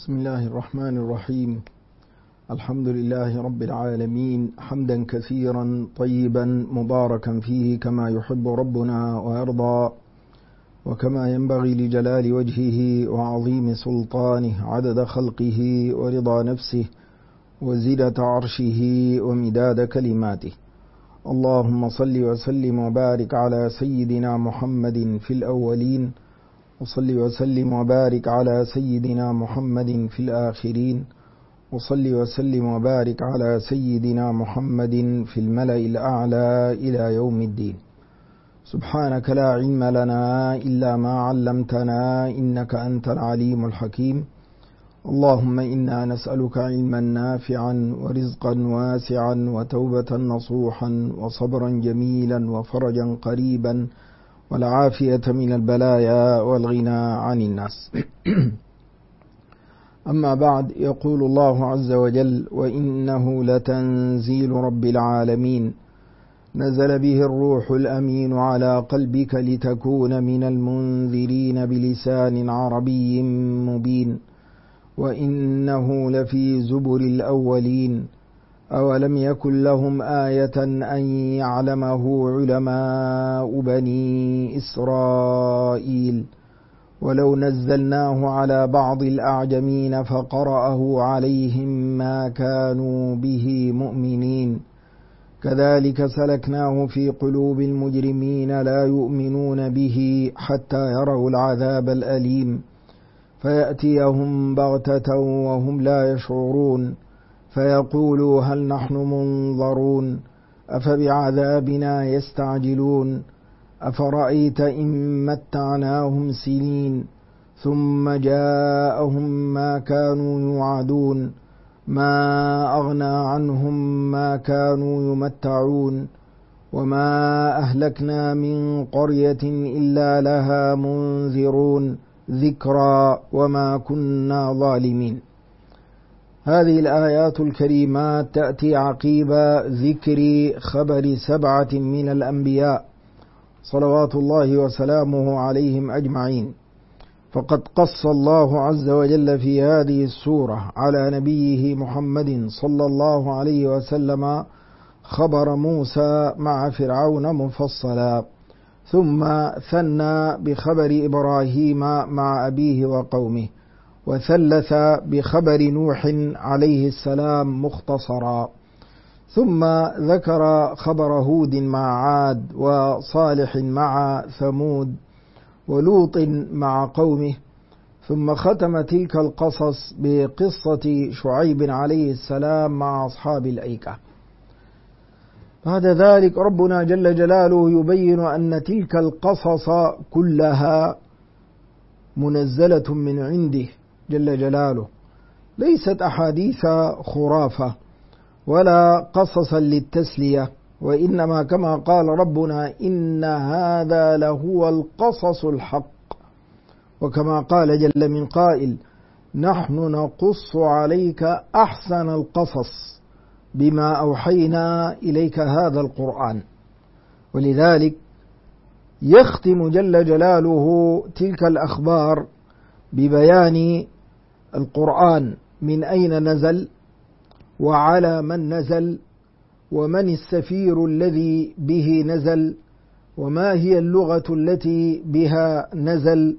بسم الله الرحمن الرحيم. الحمد لله رب العالمين، حمدا كثيرا طيبا مباركا فيه كما يحب ربنا ويرضى، وكما ينبغي لجلال وجهه وعظيم سلطانه، عدد خلقه ورضا نفسه وزنة عرشه ومداد كلماته. اللهم صل وسلم وبارك على سيدنا محمد في الأولين، وصل وسلم وبارك على سيدنا محمد في الآخرين، وصل وسلم وبارك على سيدنا محمد في الملأ الأعلى إلى يوم الدين. سبحانك لا علم لنا إلا ما علمتنا إنك أنت العليم الحكيم. اللهم إنا نسألك علما نافعا ورزقا واسعا وتوبة نصوحا وصبرا جميلا وفرجا قريبا والعافية من البلايا والغنى عن الناس. أما بعد، يقول الله عز وجل: وإنه لتنزيل رب العالمين نزل به الروح الأمين على قلبك لتكون من المنذرين بلسان عربي مبين وإنه لفي زبر الأولين أولم يكن لهم آية أن يعلمه علماء بني إسرائيل ولو نزلناه على بعض الأعجمين فقرأه عليهم ما كانوا به مؤمنين كذلك سلكناه في قلوب المجرمين لا يؤمنون به حتى يروا العذاب الأليم فيأتيهم بغتة وهم لا يشعرون فيقولوا هل نحن منظرون أفبعذابنا يستعجلون أفرأيت إن متعناهم سنين ثم جاءهم ما كانوا يوعدون ما أغنى عنهم ما كانوا يمتعون وما أهلكنا من قرية إلا لها منذرون ذكرى وما كنا ظالمين. هذه الآيات الكريمات تأتي عقيب ذكر خبر 7 من الأنبياء صلوات الله وسلامه عليهم أجمعين. فقد قص الله عز وجل في هذه السورة على نبيه محمد صلى الله عليه وسلم خبر موسى مع فرعون مفصلا، ثم ثنى بخبر إبراهيم مع أبيه وقومه، وثلث بخبر نوح عليه السلام مختصرا، ثم ذكر خبر هود مع عاد وصالح مع ثمود ولوط مع قومه، ثم ختم تلك القصص بقصة شعيب عليه السلام مع أصحاب الأيكة. بعد ذلك ربنا جل جلاله يبين أن تلك القصص كلها منزلة من عنده جل جلاله، ليست أحاديث خرافة ولا قصصا للتسلية، وإنما كما قال ربنا إن هذا لهو القصص الحق، وكما قال جل من قائل نحن نقص عليك أحسن القصص بما أوحينا إليك هذا القرآن. ولذلك يختم جل جلاله تلك الأخبار ببيان القرآن من أين نزل وعلى من نزل ومن السفير الذي به نزل وما هي اللغة التي بها نزل،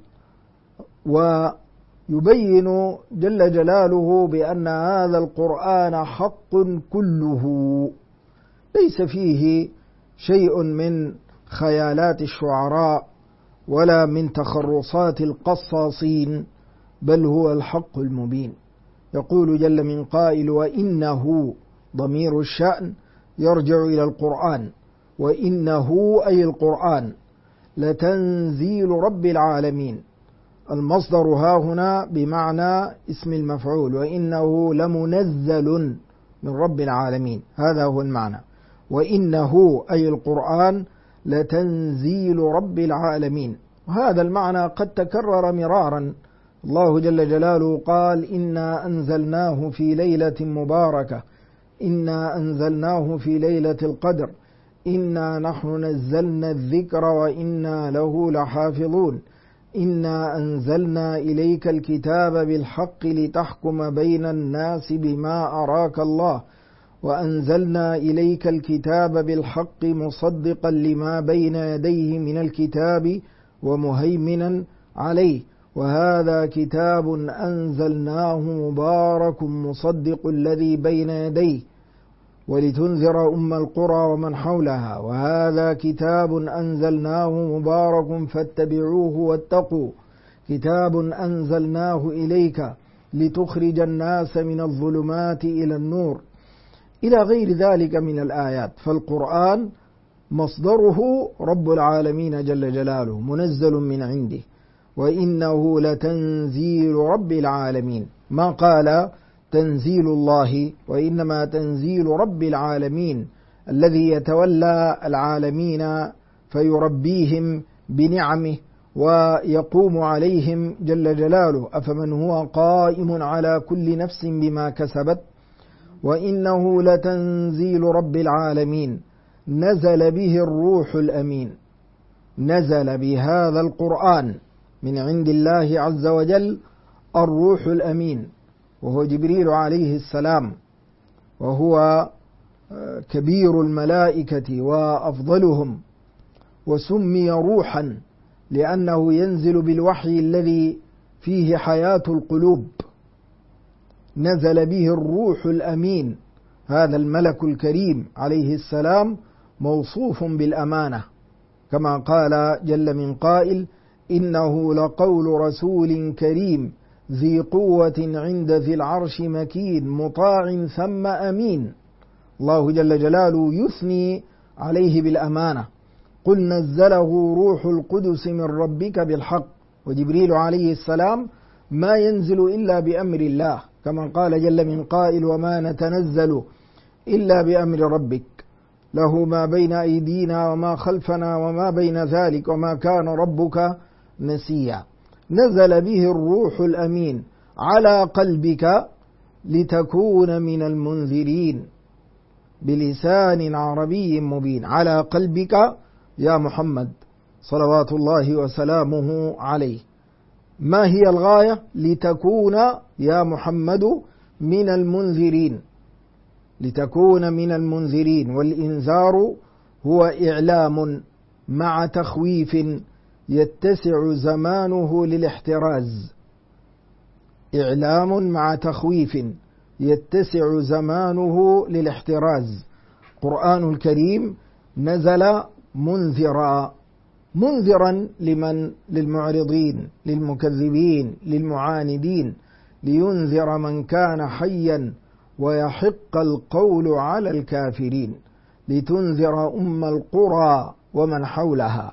ويبين جل جلاله بأن هذا القرآن حق كله ليس فيه شيء من خيالات الشعراء ولا من تخرصات القصاصين، بل هو الحق المبين. يقول جل من قائل وإنه ضمير الشأن يرجع إلى القرآن، وإنه أي القرآن لتنزيل رب العالمين. المصدر ها هنا بمعنى اسم المفعول، وإنه لمنزل من رب العالمين، هذا هو المعنى. وإنه أي القرآن لتنزيل رب العالمين، وهذا المعنى قد تكرر مرارا. الله جل جلاله قال إنا أنزلناه في ليلة مباركة إنا أنزلناه في ليلة القدر إنا نحن نزلنا الذكر وإنا له لحافظون إنا أنزلنا إليك الكتاب بالحق لتحكم بين الناس بما أراك الله وأنزلنا إليك الكتاب بالحق مصدقا لما بين يديه من الكتاب ومهيمنا عليه وهذا كتاب أنزلناه مبارك مصدق الذي بين يديه ولتنذر أم القرى ومن حولها وهذا كتاب أنزلناه مبارك فاتبعوه واتقوا كتاب أنزلناه إليك لتخرج الناس من الظلمات إلى النور إلى غير ذلك من الآيات. فالقرآن مصدره رب العالمين جل جلاله منزل من عنده وإنه لتنزيل رب العالمين، ما قال تنزيل الله وإنما تنزيل رب العالمين الذي يتولى العالمين فيربيهم بنعمه ويقوم عليهم جل جلاله أفمن هو قائم على كل نفس بما كسبت وإنه لتنزيل رب العالمين نزل به الروح الأمين. نزل بهذا القرآن من عند الله عز وجل الروح الأمين وهو جبريل عليه السلام وهو كبير الملائكة وأفضلهم وسمي روحا لأنه ينزل بالوحي الذي فيه حياة القلوب. نزل به الروح الأمين هذا الملك الكريم عليه السلام موصوف بالأمانة كما قال جل من قائل إنه لقول رسول كريم ذي قوة عند ذي العرش مكين مطاع ثم أمين. الله جل جلاله يثني عليه بالأمانة قل نزله روح القدس من ربك بالحق وجبريل عليه السلام ما ينزل إلا بأمر الله كما قال جل من قائل وما نتنزل إلا بأمر ربك له ما بين أيدينا وما خلفنا وما بين ذلك وما كان ربك نسيا. نزل به الروح الأمين على قلبك لتكون من المنذرين بلسان عربي مبين. على قلبك يا محمد صلوات الله وسلامه عليه. ما هي الغاية؟ لتكون يا محمد من المنذرين، لتكون من المنذرين. والإنذار هو إعلام مع تخويف يتسع زمانه للاحتراز. إعلام مع تخويف يتسع زمانه للاحتراز. القرآن الكريم نزل منذرا، منذرا لمن؟ للمعرضين، للمكذبين، للمعاندين، لينذر من كان حيا ويحق القول على الكافرين، لتنذر أم القرى ومن حولها،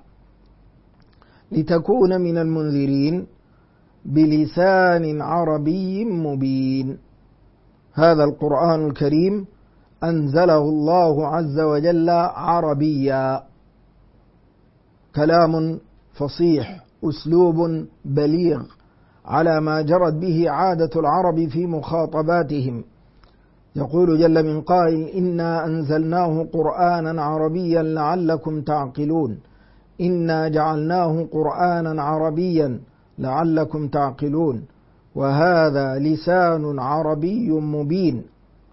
لتكون من المنذرين بلسان عربي مبين. هذا القرآن الكريم أنزله الله عز وجل عربيا، كلام فصيح، أسلوب بليغ على ما جرت به عادة العرب في مخاطباتهم. يقول جل من قائل إنا أنزلناه قرآنا عربيا لعلكم تعقلون، إنا جعلناه قرآنا عربيا لعلكم تعقلون، وهذا لسان عربي مبين.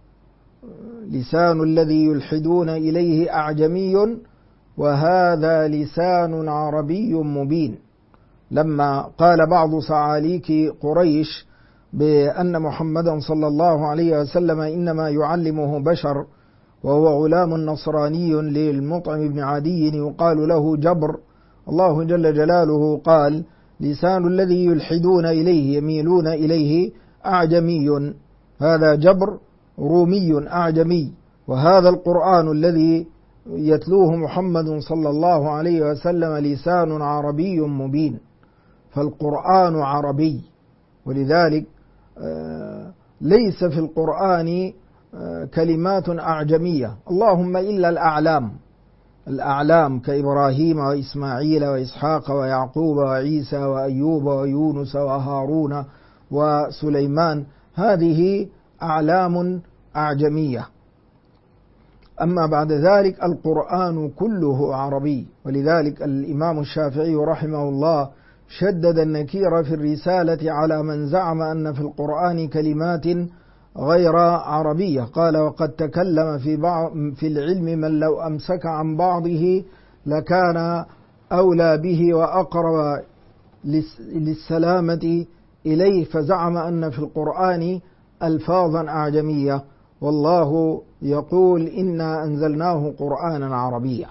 لسان الذي يلحدون إليه أعجمي وهذا لسان عربي مبين. لما قال بعض صعاليك قريش بأن محمدا صلى الله عليه وسلم إنما يعلمه بشر وهو غلام نصراني للمطعم بن عدي يقال له جبر، الله جل جلاله قال لسان الذي يلحدون إليه يميلون إليه أعجمي، هذا جبر رومي أعجمي، وهذا القرآن الذي يتلوه محمد صلى الله عليه وسلم لسان عربي مبين. فالقرآن عربي، ولذلك ليس في القرآن كلمات أعجمية اللهم إلا الأعلام كإبراهيم وإسماعيل وإسحاق ويعقوب وعيسى وأيوب ويونس وهارون وسليمان، هذه أعلام أعجمية. أما بعد ذلك القرآن كله عربي. ولذلك الإمام الشافعي رحمه الله شدد النكير في الرسالة على من زعم أن في القرآن كلمات غير عربية. قال: وقد تكلم في العلم من لو أمسك عن بعضه لكان أولى به وأقرب للسلامة إليه، فزعم أن في القرآن ألفاظا أعجمية، والله يقول: إنا أنزلناه قرآنا عربيا.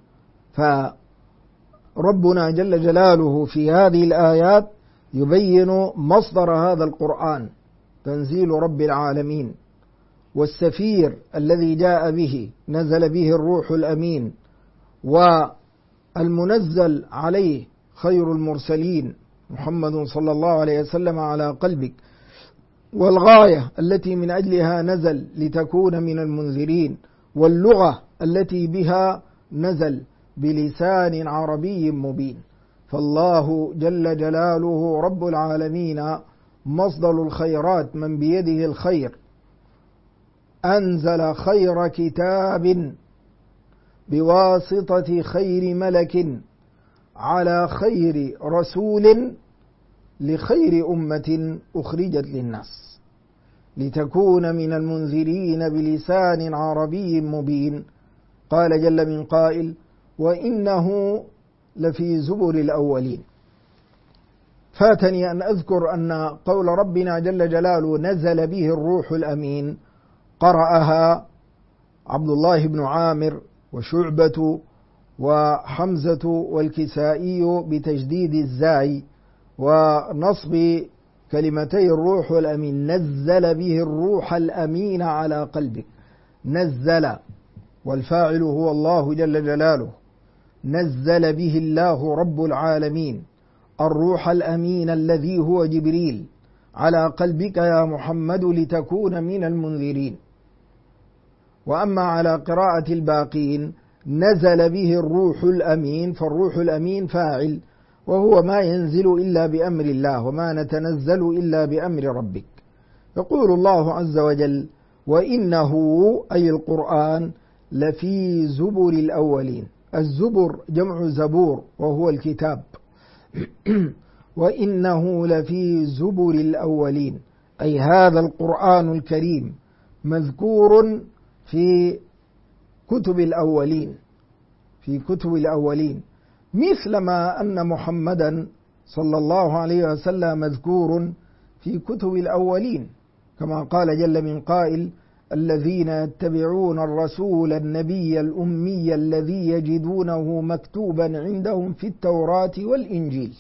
فربنا جل جلاله في هذه الآيات يبين مصدر هذا القرآن، تنزيل رب العالمين، والسفير الذي جاء به نزل به الروح الأمين، والمنزل عليه خير المرسلين محمد صلى الله عليه وسلم على قلبك، والغاية التي من أجلها نزل لتكون من المنذرين، واللغة التي بها نزل بلسان عربي مبين. فالله جل جلاله رب العالمين مصدر الخيرات، من بيده الخير، أنزل خير كتاب بواسطة خير ملك على خير رسول لخير أمة أخرجت للناس لتكون من المنذرين بلسان عربي مبين. قال جل من قائل: وإنه لفي زبر الأولين. فاتني أن أذكر أن قول ربنا جل جلاله نزل به الروح الأمين قرأها عبد الله بن عامر وشعبة وحمزة والكسائي بتجديد الزاي ونصب كلمتي الروح الأمين. نزل به الروح الأمين على قلبك. نزل، والفاعل هو الله جل جلاله. نزل به الله رب العالمين الروح الأمين الذي هو جبريل على قلبك يا محمد لتكون من المنذرين. وأما على قراءة الباقين نزل به الروح الأمين، فالروح الأمين فاعل، وهو ما ينزل إلا بأمر الله، وما نتنزل إلا بأمر ربك. يقول الله عز وجل: وإنه أي القرآن لفي زبر الأولين. الزبر جمع زبور وهو الكتاب. وإنه لفي زبر الأولين، أي هذا القرآن الكريم مذكور في كتب الأولين، في كتب الأولين، مثلما أن محمدا صلى الله عليه وسلم مذكور في كتب الأولين، كما قال جل من قائل: الذين يتبعون الرسول النبي الأمي الذي يجدونه مكتوبا عندهم في التوراة والإنجيل.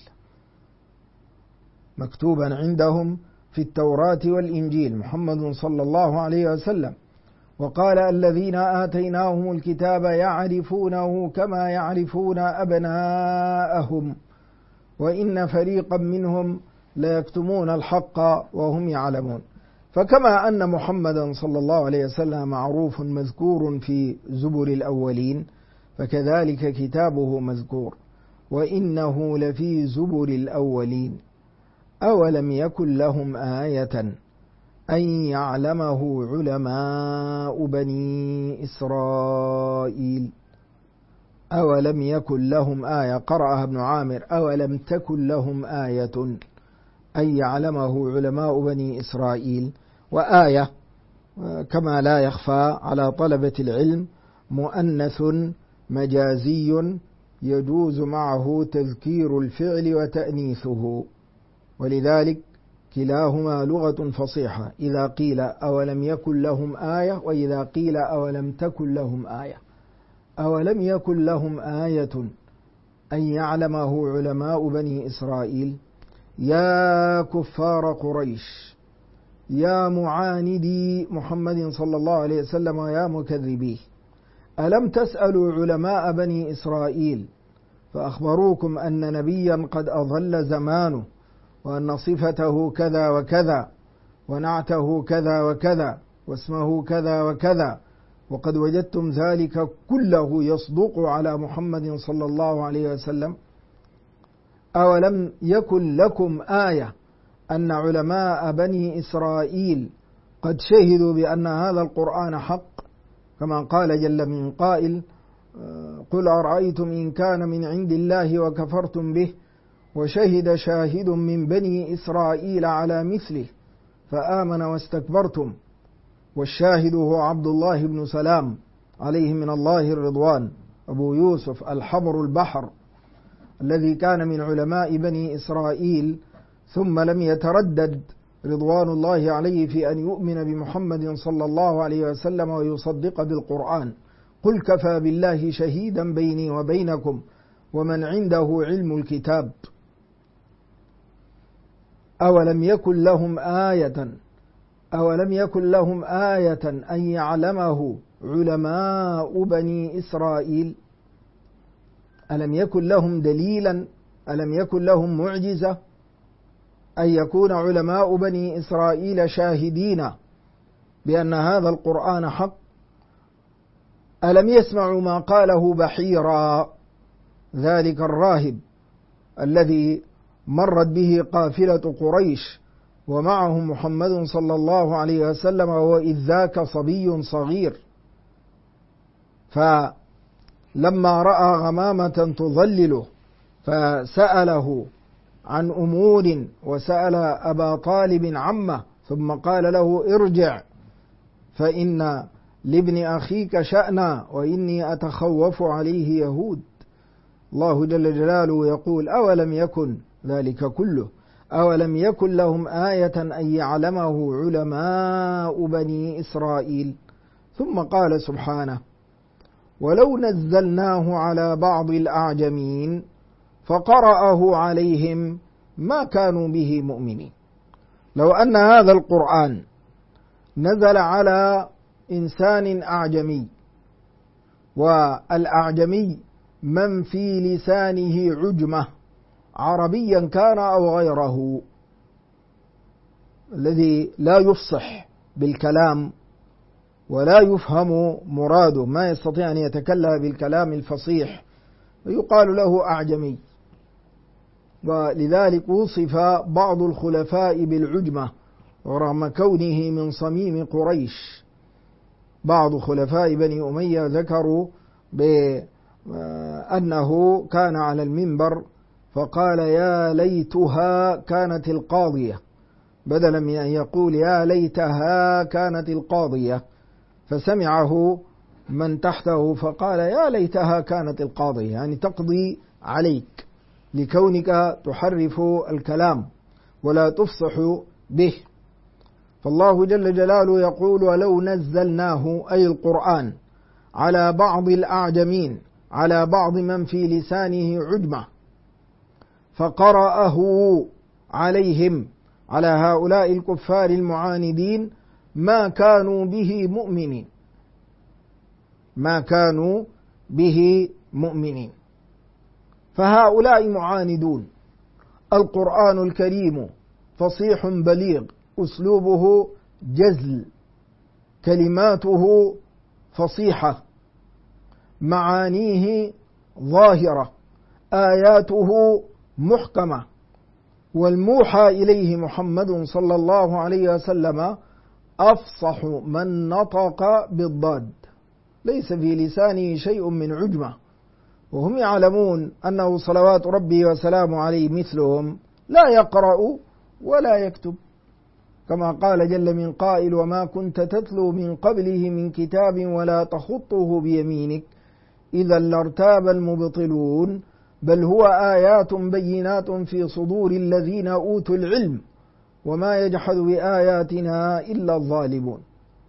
مكتوبا عندهم في التوراة والإنجيل محمد صلى الله عليه وسلم. وقال: الذين آتيناهم الكتاب يعرفونه كما يعرفون أبناءهم وإن فريقا منهم ليكتمون الحق وهم يعلمون. فكما أن محمدا صلى الله عليه وسلم معروف مذكور في زبر الأولين، فكذلك كتابه مذكور. وإنه لفي زبر الأولين أولم يكن لهم آية أن يعلمه علماء بني إسرائيل. أولم يكن لهم آية، قرأها ابن عامر: أولم تكن لهم آية أن يعلمه علماء بني إسرائيل. وآية كما لا يخفى على طلبة العلم مؤنث مجازي يجوز معه تذكير الفعل وتأنيثه، ولذلك كلاهما لغة فصيحة، إذا قيل أولم يكن لهم آية، وإذا قيل أولم تكن لهم آية. أولم يكن لهم آية أن يعلمه علماء بني إسرائيل. يا كفار قريش، يا معاندي محمد صلى الله عليه وسلم، ويا مكذبيه، ألم تسألوا علماء بني إسرائيل فأخبروكم أن نبيا قد أضل زمانه، وأن صفته كذا وكذا، ونعته كذا وكذا، واسمه كذا وكذا، وقد وجدتم ذلك كله يصدق على محمد صلى الله عليه وسلم؟ أولم يكن لكم آية أن علماء بني إسرائيل قد شهدوا بأن هذا القرآن حق، كما قال جل من قائل: قل أرأيتم إن كان من عند الله وكفرتم به وشهد شاهد من بني إسرائيل على مثله فآمن واستكبرتم. والشاهد هو عبد الله بن سلام عليه من الله الرضوان أبو يوسف الحبر البحر، الذي كان من علماء بني إسرائيل ثم لم يتردد رضوان الله عليه في أن يؤمن بمحمد صلى الله عليه وسلم ويصدق بالقرآن. قل كفى بالله شهيدا بيني وبينكم ومن عنده علم الكتاب. أولم يكن لهم آية أن يعلمه علماء بني إسرائيل؟ ألم يكن لهم دليلا؟ ألم يكن لهم معجزة أن يكون علماء بني إسرائيل شاهدين بأن هذا القرآن حق؟ ألم يسمعوا ما قاله بحيرا، ذلك الراهب الذي مرت به قافلة قريش ومعه محمد صلى الله عليه وسلم وهو إذ ذاك صبي صغير، فلما رأى غمامة تظلله فسأله عن أمور وسأل أبا طالب عمه، ثم قال له ارجع فإن لابن أخيك شأنا وإني أتخوف عليه يهود. الله جل جلاله يقول أولم يكن ذلك كله، أولم يكن لهم آية أن يعلمه علماء بني إسرائيل. ثم قال سبحانه ولو نزلناه على بعض الأعجمين فقرأه عليهم ما كانوا به مؤمنين. لو أن هذا القرآن نزل على إنسان أعجمي، والأعجمي من في لسانه عجمة عربيا كان أو غيره، الذي لا يفصح بالكلام ولا يفهم مراده، ما يستطيع أن يتكلم بالكلام الفصيح، يقال له أعجمي. ولذلك وصف بعض الخلفاء بالعجمة رغم كونه من صميم قريش. بعض خلفاء بني أمية ذكروا بأنه كان على المنبر فقال يا ليتها كانت القاضية، بدلا من أن يقول يا ليتها كانت القاضية، فسمعه من تحته فقال يا ليتها كانت القاضية، يعني تقضي عليك لكونك تحرف الكلام ولا تفصح به. فالله جل جلاله يقول ولو نزلناه أي القرآن على بعض الأعجمين، على بعض من في لسانه عجمة، فقرأه عليهم، على هؤلاء الكفار المعاندين، ما كانوا به مؤمنين، ما كانوا به مؤمنين. فهؤلاء معاندون. القرآن الكريم فصيح بليغ، أسلوبه جزل، كلماته فصيحة، معانيه ظاهرة، آياته محكمة، والموحى إليه محمد صلى الله عليه وسلم أفصح من نطق بالضاد، ليس في لسانه شيء من عجمة. وهم يعلمون أنه صلوات ربي وسلامه عليه مثلهم لا يقرأ ولا يكتب، كما قال جل من قائل وما كنت تتلو من قبله من كتاب ولا تخطه بيمينك إذا لارتاب المبطلون بل هو آيات بينات في صدور الذين أوتوا العلم وما يجحد بآياتنا إلا الظالمون.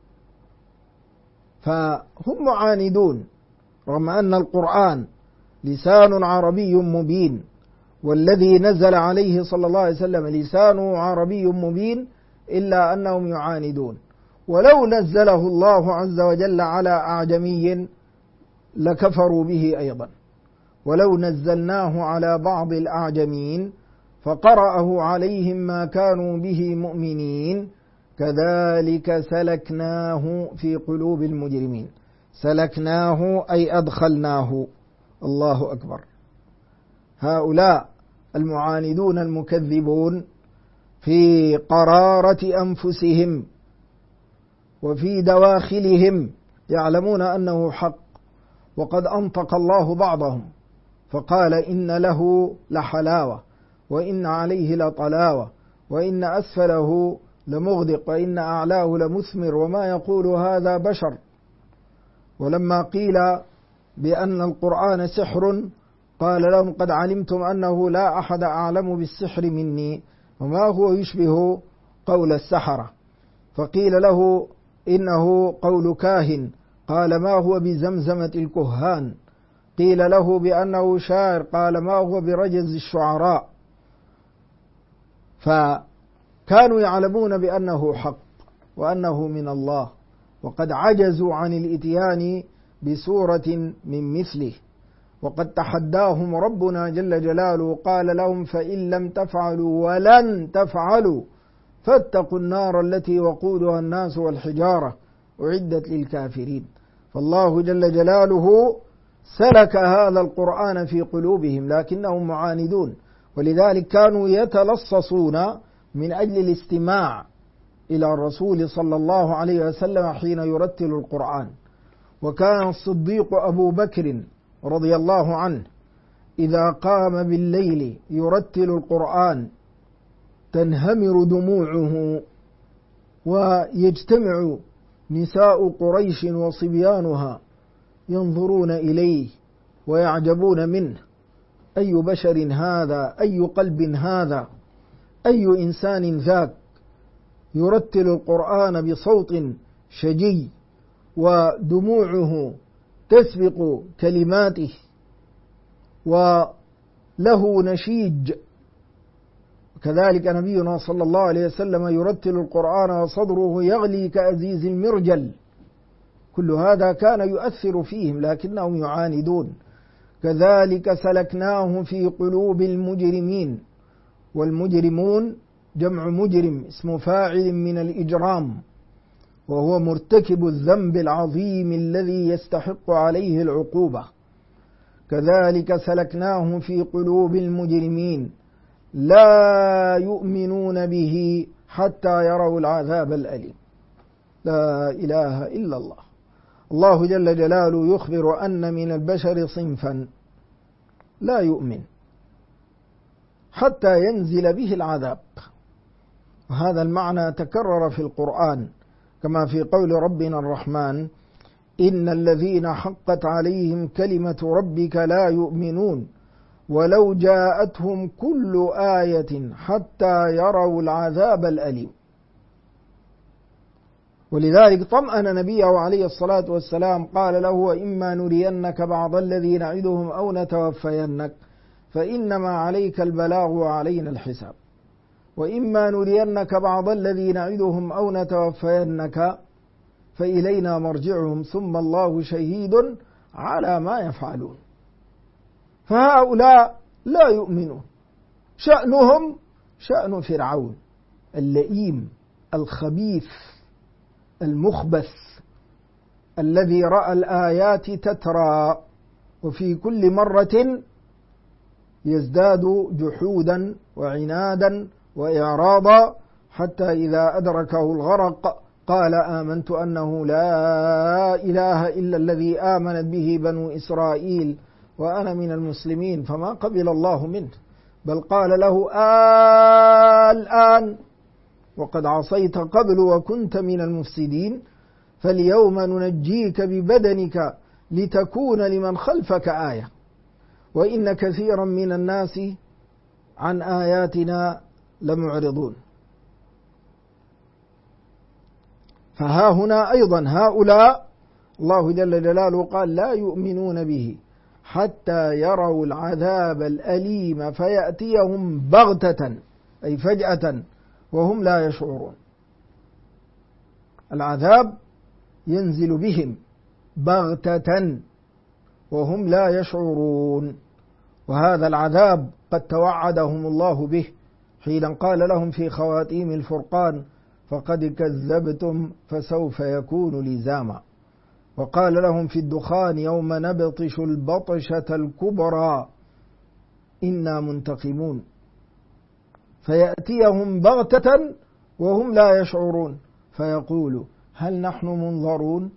فهم معاندون رغم أن القرآن لسان عربي مبين، والذي نزل عليه صلى الله عليه وسلم لسانه عربي مبين، إلا أنهم يعاندون. ولو نزله الله عز وجل على أعجمي لكفروا به أيضا. ولو نزلناه على بعض الأعجمين فقرأه عليهم ما كانوا به مؤمنين كذلك سلكناه في قلوب المجرمين. سلكناه أي أدخلناه. الله أكبر. هؤلاء المعاندون المكذبون في قرارة أنفسهم وفي دواخلهم يعلمون أنه حق، وقد أنطق الله بعضهم فقال إن له لحلاوة وإن عليه لطلاوة وإن أسفله لمغدق وإن أعلاه لمثمر وما يقول هذا بشر. ولما قيل بأن القرآن سحر قال لهم قد علمتم أنه لا أحد أعلم بالسحر مني وما هو يشبه قول السحرة. فقيل له إنه قول كاهن قال ما هو بزمزمة الكهان. قيل له بأنه شاعر قال ما هو برجز الشعراء. فكانوا يعلمون بأنه حق وأنه من الله، وقد عجزوا عن الإتيان بسورة من مثله. وقد تحداهم ربنا جل جلاله قال لهم فإن لم تفعلوا ولن تفعلوا فاتقوا النار التي وقودها الناس والحجارة أعدت للكافرين. فالله جل جلاله سلك هذا القرآن في قلوبهم لكنهم معاندون، ولذلك كانوا يتلصصون من أجل الاستماع إلى الرسول صلى الله عليه وسلم حين يرتل القرآن. وكان الصديق أبو بكر رضي الله عنه إذا قام بالليل يرتل القرآن تنهمر دموعه، ويجتمع نساء قريش وصبيانها ينظرون إليه ويعجبون منه. أي بشر هذا؟ أي قلب هذا؟ أي إنسان ذاك يرتل القرآن بصوت شجي ودموعه تسبق كلماته وله نشيج. كذلك نبينا صلى الله عليه وسلم يرتل القرآن وصدره يغلي كأزيز المرجل. كل هذا كان يؤثر فيهم لكنهم يعاندون. كذلك سلكناه في قلوب المجرمين. والمجرمون جمع مجرم اسم فاعل من الإجرام، وهو مرتكب الذنب العظيم الذي يستحق عليه العقوبة. كذلك سلكناه في قلوب المجرمين لا يؤمنون به حتى يروا العذاب الأليم. لا إله إلا الله. الله جل جلاله يخبر أن من البشر صنفا لا يؤمن حتى ينزل به العذاب، وهذا المعنى تكرر في القرآن كما في قول ربنا الرحمن إن الذين حقت عليهم كلمة ربك لا يؤمنون ولو جاءتهم كل آية حتى يروا العذاب الأليم. ولذلك طمأن نبيه عليه الصلاة والسلام قال له وإما نرينك بعض الذي نعدهم أو نتوفينك فإنما عليك البلاغ وعلينا الحساب. وإما نرينك بعض الذي نعدهم أو نتوفينك فإلينا مرجعهم ثم الله شهيد على ما يفعلون. فهؤلاء لا يؤمنون، شأنهم شأن فرعون اللئيم الخبيث المخبث الذي رأى الآيات تترى وفي كل مرة يزداد جحودا وعنادا وإعراضا حتى إذا أدركه الغرق قال آمنت أنه لا إله إلا الذي آمنت به بنو إسرائيل وأنا من المسلمين، فما قبل الله منه بل قال له الآن وقد عصيت قبل وكنت من المفسدين فاليوم ننجيك ببدنك لتكون لمن خلفك آية وإن كثيرا من الناس عن آياتنا لمعرضون. فها هنا أيضا هؤلاء الله جل جلاله قال لا يؤمنون به حتى يروا العذاب الأليم فيأتيهم بغتة أي فجأة وهم لا يشعرون. العذاب ينزل بهم بغتة وهم لا يشعرون. وهذا العذاب قد توعدهم الله به حين قال لهم في خواتيم الفرقان فقد كذبتم فسوف يكون لزاما. وقال لهم في الدخان يوم نبطش البطشة الكبرى إنا منتقمون. فيأتيهم بغتة وهم لا يشعرون فيقولوا هل نحن منظرون؟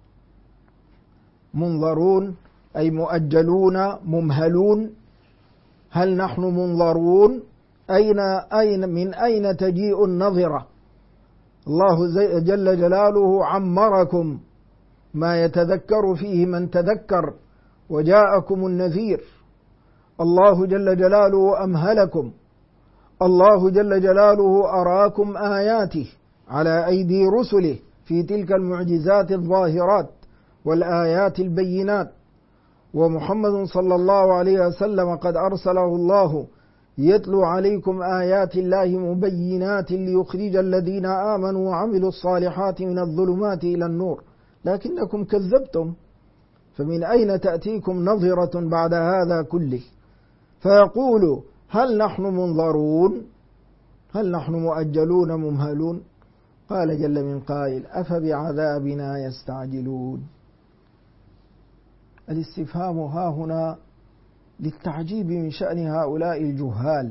منظرون أي مؤجلون ممهلون. هل نحن منظرون من أين تجيء النظرة؟ الله جل جلاله عمركم ما يتذكر فيه من تذكر وجاءكم النذير. الله جل جلاله أمهلكم، الله جل جلاله أراكم آياته على أيدي رسله في تلك المعجزات الظاهرات والآيات البينات. ومحمد صلى الله عليه وسلم قد أرسله الله يتلو عليكم آيات الله مبينات ليخرج الذين آمنوا وعملوا الصالحات من الظلمات إلى النور، لكنكم كذبتم. فمن أين تأتيكم نظرة بعد هذا كله؟ فيقول هل نحن منظرون؟ هل نحن مؤجلون ممهلون؟ قال جل من قائل أفبعذابنا يستعجلون. الاستفهام ها هنا للتعجيب من شأن هؤلاء الجهال،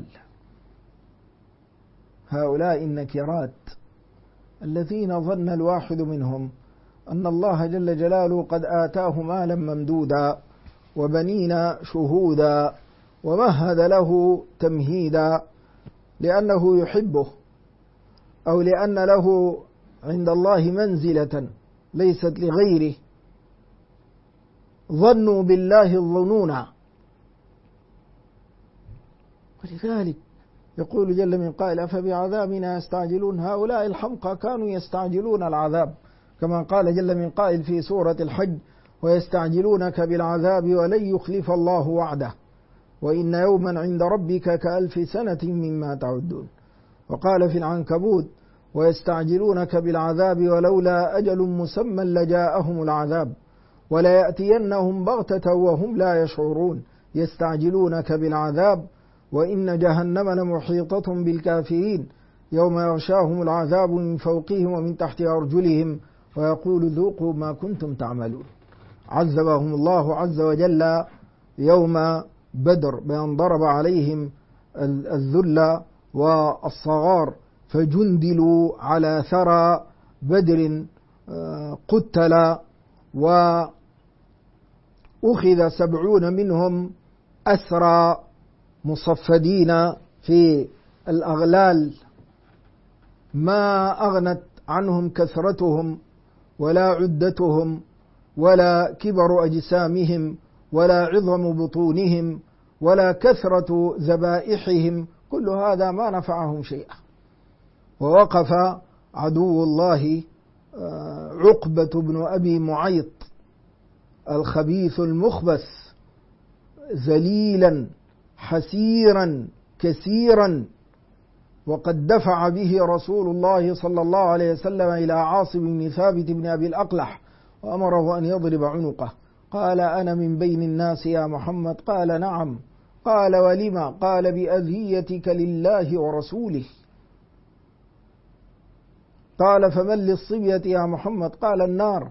هؤلاء النكرات الذين ظن الواحد منهم أن الله جل جلاله قد آتاه مالا ممدودا وبنين شهودا ومهد له تمهيدا لأنه يحبه أو لأن له عند الله منزلة ليست لغيره. ظنوا بالله الظنون. ولذلك يقول جل من قائل أفبعذابنا يستعجلون. هؤلاء الحمقى كانوا يستعجلون العذاب، كما قال جل من قائل في سورة الحج ويستعجلونك بالعذاب ولن يخلف الله وعده وإن يوما عند ربك كألف سنة مما تعدون. وقال في العنكبوت ويستعجلونك بالعذاب ولولا أجل مسمى لجاءهم العذاب وليأتينهم بغتة وهم لا يشعرون. يستعجلونك بالعذاب وإن جهنم لمحيطة بالكافرين يوم يغشاهم العذاب من فوقهم ومن تحت أرجلهم ويقول ذوقوا ما كنتم تعملون. عذبهم الله عز وجل يوم بدر بأن ضرب عليهم الذل والصغار فجندلوا على ثرى بدر، قتل وأخذ 70 منهم أسرى مصفدين في الأغلال، ما أغنت عنهم كثرتهم ولا عدتهم ولا كبر أجسامهم ولا عظم بطونهم ولا كثرة ذبائحهم، كل هذا ما نفعهم شيئا. ووقف عدو الله عقبة بن أبي معيط الخبيث المخبث ذليلا حسيرا كثيرا، وقد دفع به رسول الله صلى الله عليه وسلم إلى عاصم بن ثابت بن أبي الأقلح وأمره أن يضرب عنقه. قال أنا من بين الناس يا محمد؟ قال نعم. قال ولما؟ قال بأذيتك لله ورسوله. قال فمن للصبية يا محمد؟ قال النار.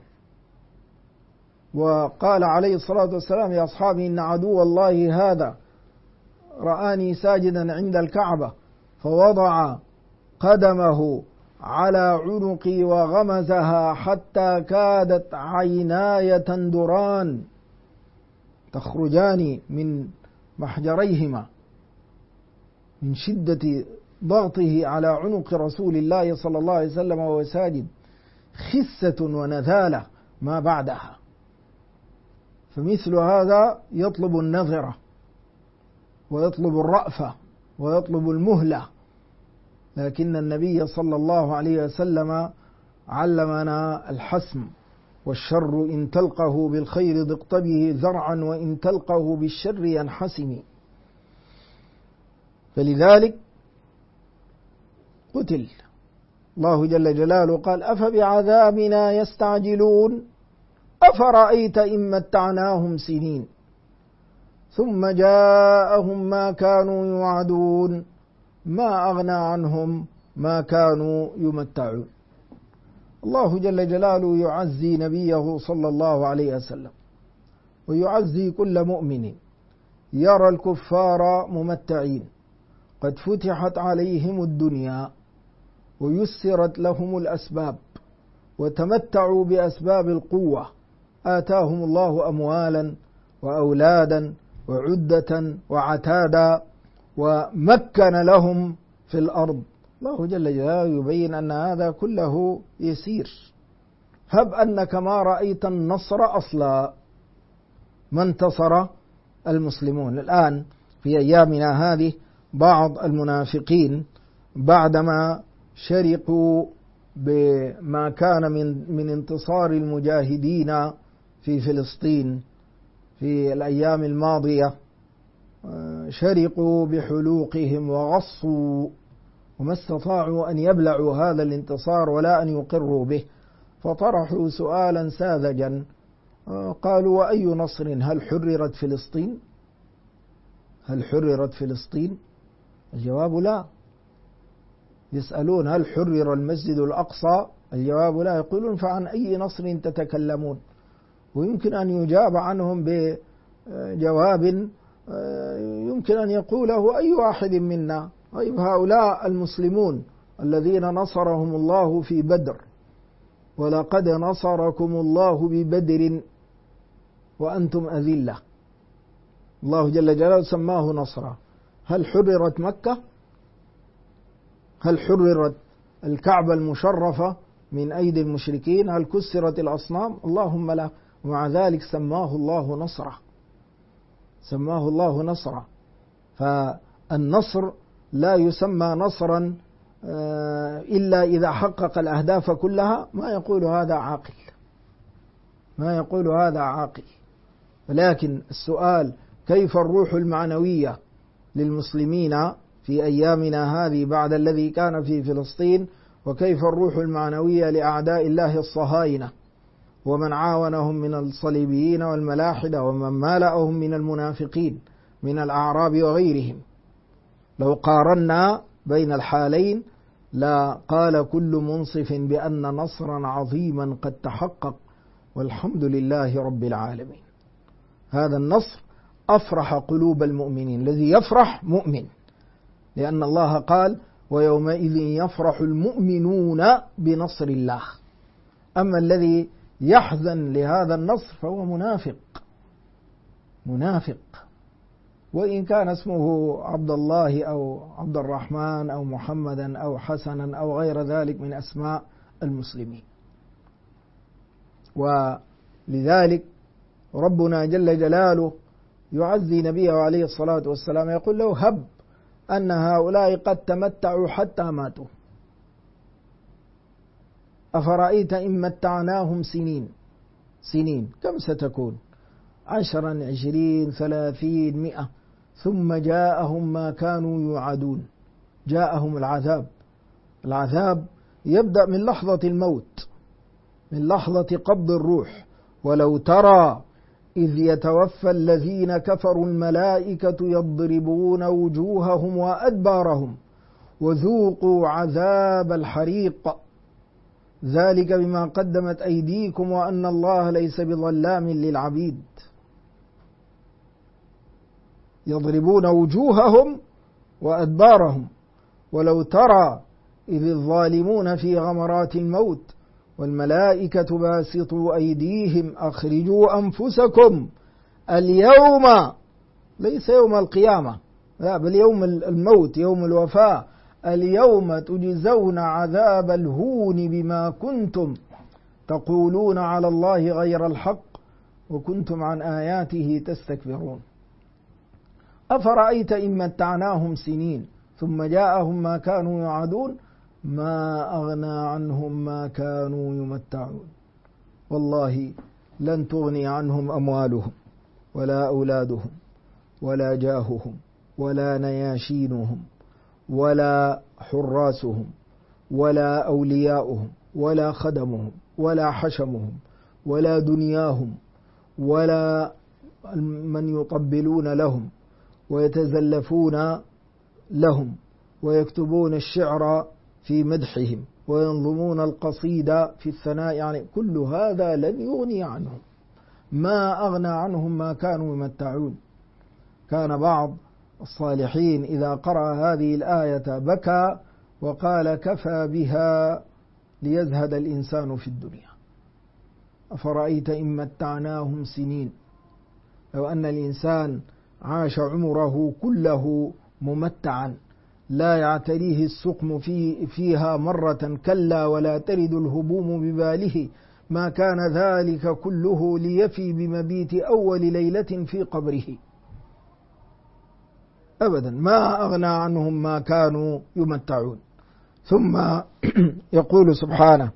وقال عليه الصلاة والسلام يا أصحابي إن عدو الله هذا رآني ساجدا عند الكعبة فوضع قدمه على عنقي وغمزها حتى كادت عيناي تندران تخرجان من محجريهما من شدة ضغطه على عنق رسول الله صلى الله عليه وسلم وهو ساجد، خسة ونذالة ما بعدها. فمثل هذا يطلب النظرة ويطلب الرأفة ويطلب المهلة، لكن النبي صلى الله عليه وسلم علمنا الحسم، والشر إن تلقه بالخير ضقت به ذرعا وإن تلقه بالشر ينحسم. فلذلك قتل. الله جل جلاله قال أفبعذابنا يستعجلون أفرأيت إن متعناهم سنين ثم جاءهم ما كانوا يوعدون ما أغنى عنهم ما كانوا يمتعون. الله جل جلاله يعزي نبيه صلى الله عليه وسلم ويعزي كل مؤمن يرى الكفار ممتعين قد فتحت عليهم الدنيا ويسرت لهم الأسباب وتمتعوا بأسباب القوة، آتاهم الله أموالا وأولادا وعدة وعتادا ومكن لهم في الأرض. الله جل جلاله يبين أن هذا كله يسير. هب أنك ما رأيت النصر أصلا، ما انتصر المسلمون. الآن في أيامنا هذه بعض المنافقين بعدما شرقوا بما كان من انتصار المجاهدين في فلسطين في الأيام الماضية، شرقوا بحلوقهم وغصوا وما استطاعوا أن يبلعوا هذا الانتصار ولا أن يقروا به، فطرحوا سؤالا ساذجا، قالوا: وأي نصر؟ هل حررت فلسطين؟ هل حررت فلسطين؟ الجواب لا. يسألون: هل حرر المسجد الأقصى؟ الجواب لا. يقولون: فعن أي نصر تتكلمون؟ ويمكن أن يجاب عنهم بجواب يمكن أن يقوله أي واحد منا: طيب هؤلاء المسلمون الذين نصرهم الله في بدر، ولقد نصركم الله ببدر وأنتم أذلة، الله جل جلاله سماه نصرا. هل حررت مكة؟ هل حررت الكعبة المشرفة من أيدي المشركين؟ هل كسرت الأصنام؟ اللهم لا. ومع ذلك سماه الله نصرا، سماه الله نصرا. فالنصر لا يسمى نصرا إلا إذا حقق الأهداف كلها. ما يقول هذا عاقل، ما يقول هذا عاقل. ولكن السؤال: كيف الروح المعنوية للمسلمين في أيامنا هذه بعد الذي كان في فلسطين؟ وكيف الروح المعنوية لأعداء الله الصهاينة ومن عاونهم من الصليبيين والملاحدة ومن مالأهم من المنافقين من الأعراب وغيرهم؟ لو قارنا بين الحالين لا قال كل منصف بأن نصرا عظيما قد تحقق والحمد لله رب العالمين. هذا النصر أفرح قلوب المؤمنين. الذي يفرح مؤمن، لأن الله قال: ويومئذ يفرح المؤمنون بنصر الله. أما الذي يحزن لهذا النصر فهو منافق، منافق، وإن كان اسمه عبد الله أو عبد الرحمن أو محمدا أو حسنا أو غير ذلك من أسماء المسلمين. ولذلك ربنا جل جلاله يعزي نبيه عليه الصلاة والسلام، يقول له: هب أن هؤلاء قد تمتعوا حتى ماتوا، أفرأيت إن متعناهم سنين كم ستكون؟ 10 20 30 100 ثم جاءهم ما كانوا يوعدون. جاءهم العذاب يبدأ من لحظة الموت، من لحظة قبض الروح. ولو ترى إذ يتوفى الذين كفروا الملائكة يضربون وجوههم وأدبارهم وذوقوا عذاب الحريق ذلك بما قدمت أيديكم وأن الله ليس بظلام للعبيد. يضربون وجوههم وأدبارهم. ولو ترى إذ الظالمون في غمرات الموت والملائكة باسطوا أيديهم أخرجوا أنفسكم اليوم، ليس يوم القيامة، لا، بل يوم الموت، يوم الوفاة. اليوم تجزون عذاب الهون بما كنتم تقولون على الله غير الحق وكنتم عن آياته تستكبرون. أفرأيت إن متعناهم سنين ثم جاءهم ما كانوا يوعدون ما أغنى عنهم ما كانوا يمتعون. والله لن تغني عنهم أموالهم ولا أولادهم ولا جاههم ولا نياشينهم ولا حراسهم ولا أولياؤهم ولا خدمهم ولا حشمهم ولا دنياهم ولا من يطبلون لهم ويتزلفون لهم ويكتبون الشعر في مدحهم وينظمون القصيدة في الثناء، يعني كل هذا لن يغني عنهم، ما أغنى عنهم ما كانوا يمتعون. كان بعض الصالحين إذا قرأ هذه الآية بكى وقال: كفى بها ليزهد الإنسان في الدنيا. أفرأيت إن متعناهم سنين. لو أن الإنسان عاش عمره كله ممتعا لا يعتريه السقم فيها مرة، كلا ولا ترد الهبوم بباله، ما كان ذلك كله ليفي بمبيت أول ليلة في قبره. أبدا ما أغنى عنهم ما كانوا يمتعون. ثم يقول سبحانه: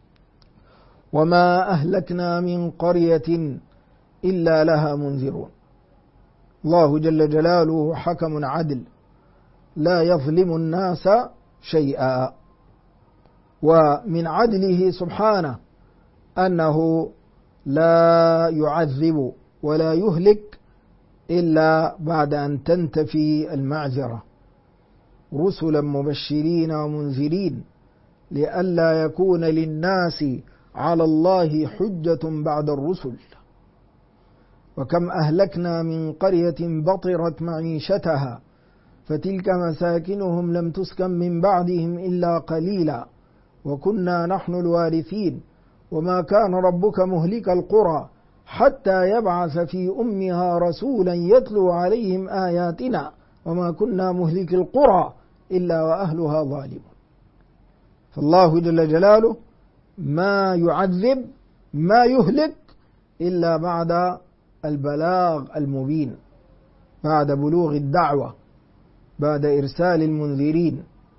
وما أهلكنا من قرية إلا لها منذرون. الله جل جلاله حكم عدل لا يظلم الناس شيئا، ومن عدله سبحانه أنه لا يعذب ولا يهلك إلا بعد أن تنتفي المعذرة، رسلا مبشرين ومنذرين لئلا يكون للناس على الله حجة بعد الرسل. وكم أهلكنا من قرية بطرت معيشتها فتلك مساكنهم لم تسكن من بعدهم إلا قليلا وكنا نحن الوارثين وما كان ربك مهلك القرى حتى يبعث في أمها رسولا يتلو عليهم آياتنا وما كنا مهلك القرى إلا وأهلها ظالمون. فالله جل جلاله ما يعذب ما يهلك إلا بعد البلاغ المبين، بعد بلوغ الدعوة، بعد إرسال المنذرين.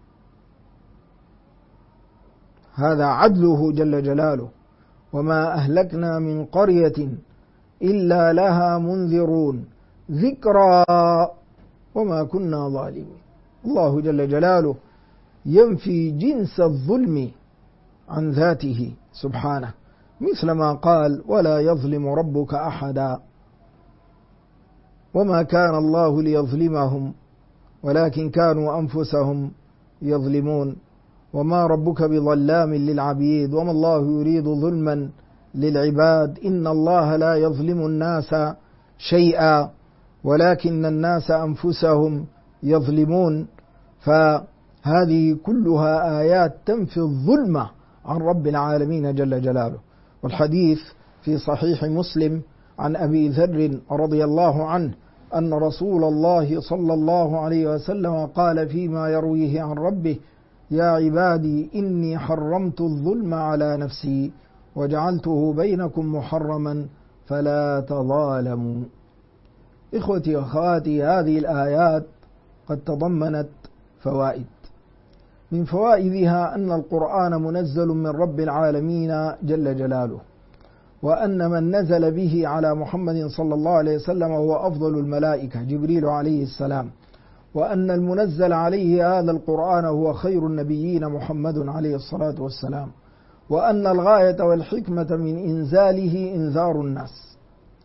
هذا عدله جل جلاله. وما أهلكنا من قرية إلا لها منذرون ذكرى وما كنا ظالمين. الله جل جلاله ينفي جنس الظلم عن ذاته سبحانه، مثل ما قال: ولا يظلم ربك أحدا. وما كان الله ليظلمهم ولكن كانوا أنفسهم يظلمون. وما ربك بظلام للعبيد وما الله يريد ظلما للعباد إن الله لا يظلم الناس شيئا ولكن الناس أنفسهم يظلمون. فهذه كلها آيات تنفي الظلم عن رب العالمين جل جلاله. والحديث في صحيح مسلم عن أبي ذر رضي الله عنه أن رسول الله صلى الله عليه وسلم قال فيما يرويه عن ربه: يا عبادي إني حرمت الظلم على نفسي وجعلته بينكم محرما فلا تظالموا. إخوتي وأخواتي، هذه الآيات قد تضمنت فوائد. من فوائدها أن القرآن منزل من رب العالمين جل جلاله، وأن من نزل به على محمد صلى الله عليه وسلم هو أفضل الملائكة جبريل عليه السلام، وأن المنزل عليه هذا القرآن هو خير النبيين محمد عليه الصلاة والسلام، وأن الغاية والحكمة من إنزاله إنذار الناس.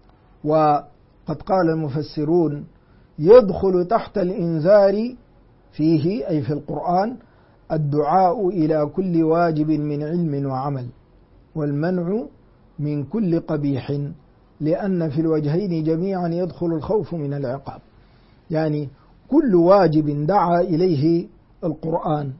وقد قال المفسرون: يدخل تحت الإنذار فيه أي في القرآن الدعاء إلى كل واجب من علم وعمل، والمنع من كل قبيح، لأن في الوجهين جميعا يدخل الخوف من العقاب. يعني كل واجب دعا إليه القرآن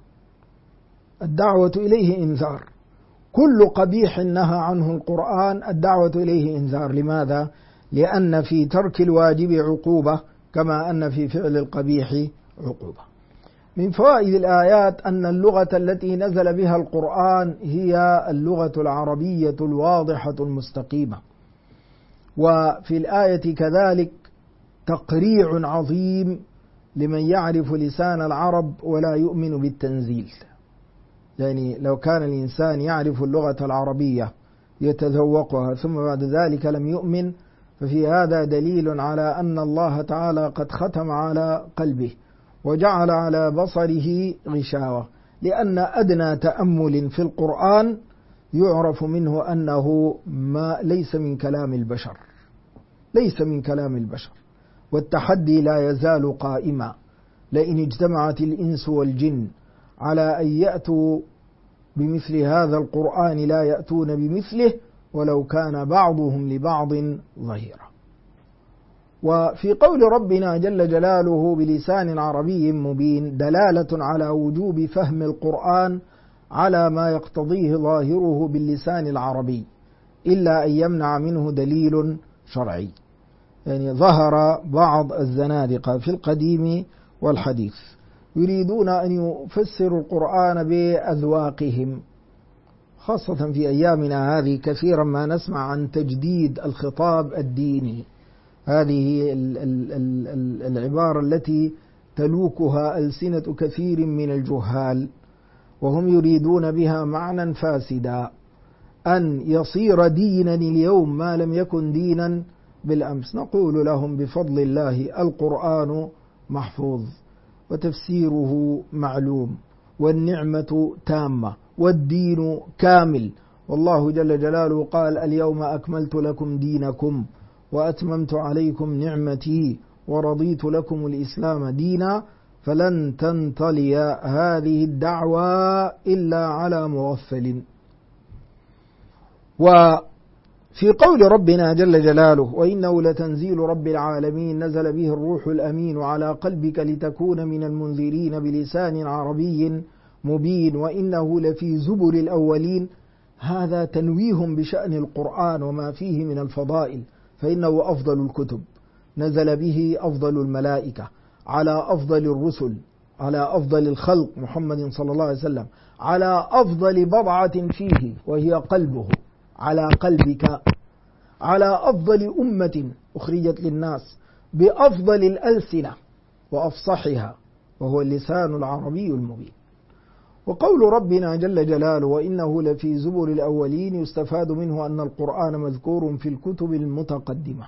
الدعوة إليه إنذار، كل قبيح نهى عنه القرآن الدعوة إليه إنذار. لماذا؟ لأن في ترك الواجب عقوبة كما أن في فعل القبيح عقوبة. من فوائد الآيات أن اللغة التي نزل بها القرآن هي اللغة العربية الواضحة المستقيمة. وفي الآية كذلك تقريع عظيم لمن يعرف لسان العرب ولا يؤمن بالتنزيل. يعني لو كان الإنسان يعرف اللغة العربية يتذوقها ثم بعد ذلك لم يؤمن، ففي هذا دليل على أن الله تعالى قد ختم على قلبه وجعل على بصره غشاوة، لأن أدنى تأمل في القرآن يعرف منه أنه ليس من كلام البشر، ليس من كلام البشر. والتحدي لا يزال قائما، لئن اجتمعت الإنس والجن على أن يأتوا بمثل هذا القرآن لا يأتون بمثله ولو كان بعضهم لبعض ظهيرا. وفي قول ربنا جل جلاله بلسان عربي مبين دلالة على وجوب فهم القرآن على ما يقتضيه ظاهره باللسان العربي، إلا أن يمنع منه دليل شرعي. يعني ظهر بعض الزنادقة في القديم والحديث، يريدون أن يفسروا القرآن بأذواقهم، خاصة في أيامنا هذه كثيرا ما نسمع عن تجديد الخطاب الديني. هذه العبارة التي تلوكها ألسنة كثير من الجهال، وهم يريدون بها معنى فاسدا، أن يصير دينا اليوم ما لم يكن دينا بالأمس. نقول لهم بفضل الله القرآن محفوظ وتفسيره معلوم والنعمة تامة والدين كامل، والله جل جلاله قال اليوم أكملت لكم دينكم وأتممت عليكم نعمتي ورضيت لكم الإسلام دينا، فلن تنطلي هذه الدعوة إلا على مغفل. وفي قول ربنا جل جلاله وإنه لتنزيل رب العالمين نزل به الروح الأمين على قلبك لتكون من المنذرين بلسان عربي مبين وإنه لفي زبر الأولين، هذا تنويه بشأن القرآن وما فيه من الفضائل، فإنه أفضل الكتب، نزل به أفضل الملائكة على أفضل الرسل، على أفضل الخلق محمد صلى الله عليه وسلم، على أفضل بضعة فيه وهي قلبه، على قلبك، على أفضل أمة أخرجت للناس بأفضل الألسنة وأفصحها وهو اللسان العربي المبين. وقول ربنا جل جلاله وإنه لفي زبر الأولين يستفاد منه أن القرآن مذكور في الكتب المتقدمة،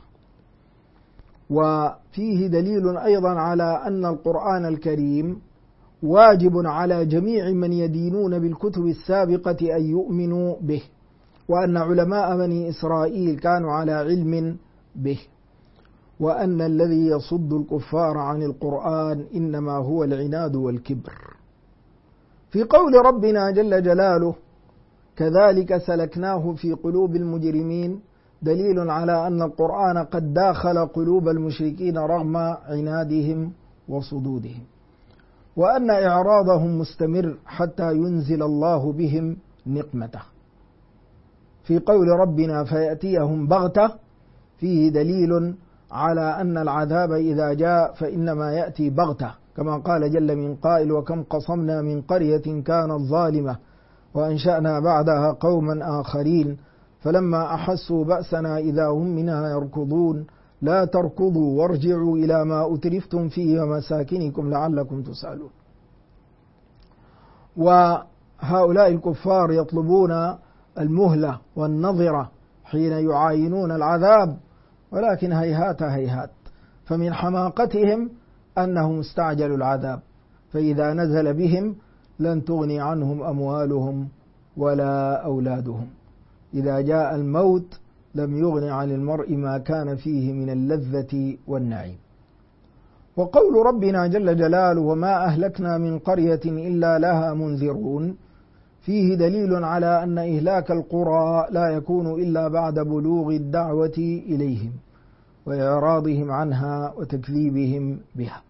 وفيه دليل أيضا على أن القرآن الكريم واجب على جميع من يدينون بالكتب السابقة أن يؤمنوا به، وأن علماء بني إسرائيل كانوا على علم به، وأن الذي يصد الكفار عن القرآن إنما هو العناد والكبر. في قول ربنا جل جلاله كذلك سلكناه في قلوب المجرمين، دليل على أن القرآن قد داخل قلوب المشركين رغم عنادهم وصدودهم، وأن إعراضهم مستمر حتى ينزل الله بهم نقمته. في قول ربنا فيأتيهم بغتة، فيه دليل على أن العذاب إذا جاء فإنما يأتي بغتة، كما قال جل من قائل وكم قصمنا من قرية كانت ظالمة وأنشأنا بعدها قوما آخرين فلما أحسوا بأسنا إذا هم منها يركضون لا تركضوا وارجعوا إلى ما أترفتم فيه ومساكنكم لعلكم تسألون. وهؤلاء الكفار يطلبون المهلة والنظرة حين يعاينون العذاب، ولكن هيهات هيهات، فمن حماقتهم أنهم استعجلوا العذاب، فإذا نزل بهم لن تغني عنهم أموالهم ولا أولادهم، إذا جاء الموت لم يغن عن المرء ما كان فيه من اللذة والنعيم. وقول ربنا جل جلاله وما أهلكنا من قرية إلا لها منذرون، فيه دليل على أن إهلاك القرى لا يكون إلا بعد بلوغ الدعوة إليهم وإعراضهم عنها وتكذيبهم بها.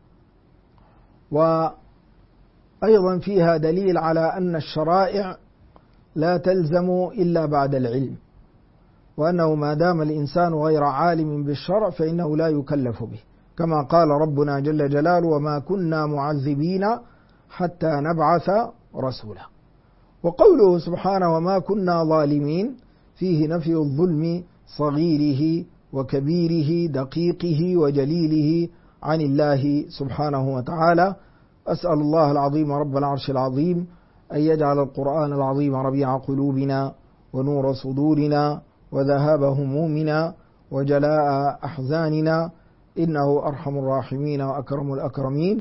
وأيضا فيها دليل على أن الشرائع لا تلزم إلا بعد العلم، وأنه ما دام الإنسان غير عالم بالشرع فإنه لا يكلف به، كما قال ربنا جل جلاله وما كنا معذبين حتى نبعث رسولا. وقوله سبحانه وما كنا ظالمين، فيه نفي الظلم صغيره وكبيره دقيقه وجليله عن الله سبحانه وتعالى. أسأل الله العظيم رب العرش العظيم أن يجعل القرآن العظيم ربيع قلوبنا ونور صدورنا وذهاب همومنا وجلاء أحزاننا، إنه أرحم الراحمين وأكرم الأكرمين.